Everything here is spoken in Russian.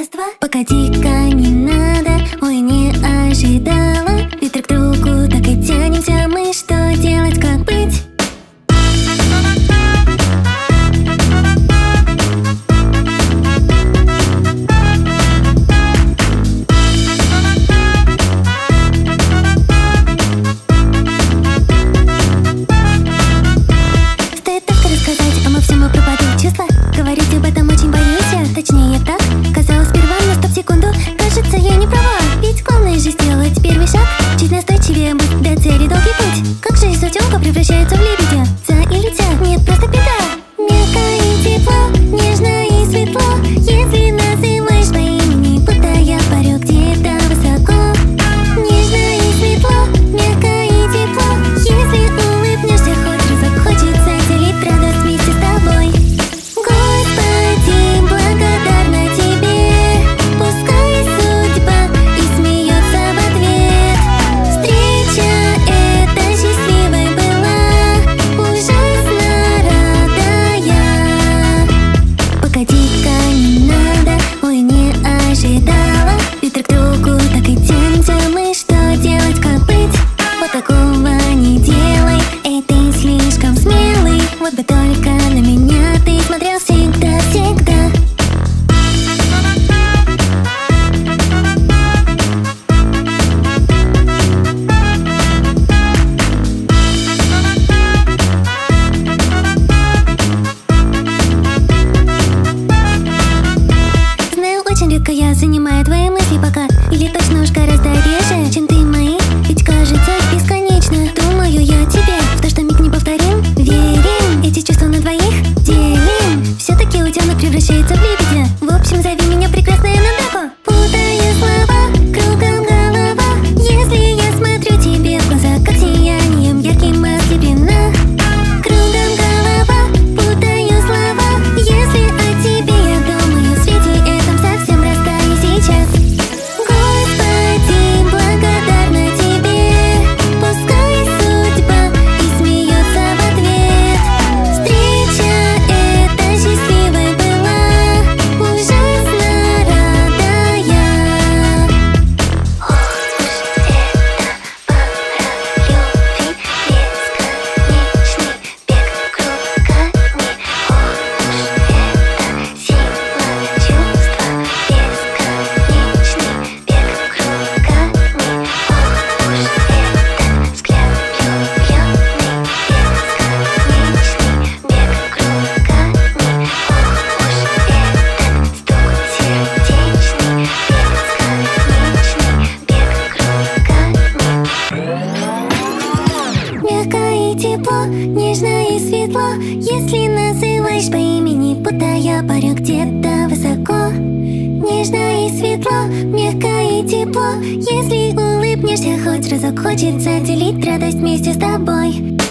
Раз-два. Погоди-ка, не надо, ой, не ожидала. Ведь друг к другу так и тянемся мы, что делать, как быть? Стоит только рассказать, а мы всему пропадут числа. Говорить об этом очень боюсь я, точнее так. Казалось сперва, но стоп секунду, кажется, я не права. Ведь главное же сделать первый шаг, чуть настойчивее быть, до цели долгий путь. Как же из утенка превращается в лебедя? За или тя? Нет, просто беда. Мягко и тепло, нежно и светло, если называешь по имени, будто я парю где-то высоко. Нежно и светло, мягко и тепло, если улыбнешься хоть разок, хочется делить радость вместе с тобой. Господи, благодарна тебе, пускай судьба и смеется в ответ. Встреча эта счастливой была, ужасно рада я. Погоди-ка, не надо, ой, не ожидала. Ведь друг к другу так и тянемся мы, что делать, как быть? Вот такого не делай, эй, ты слишком смелый. Вот бы только на меня ты смотрел всегда-всегда. Знаю, очень редко я занимаю твои мысли пока, или точно уж гораздо реже, чем ты мои. Ведь кажется бесконечно, думаю я тебе, в то, что миг не повторим, верим. Эти чувства на двоих делим. Все-таки утенок превращается в лебедя. В общем, зови меня прекрасная Надако. Путаю слова, кругом голова, если я смотрю тебе в глаза, как сиянием ярким ослеплена. Кругом голова, путаю слова, если о тебе я думаю, в свете этом совсем растаю сейчас. Господи, благодарна тебе, пускай судьба и смеется в ответ. Встреча эта счастливой была, ужасно рада я. Мягко и тепло, нежно и светло, если называешь по имени, будто я парю где-то высоко. Нежно и светло, мягко и тепло, если улыбнешься хоть разок, хочется делить радость вместе с тобой.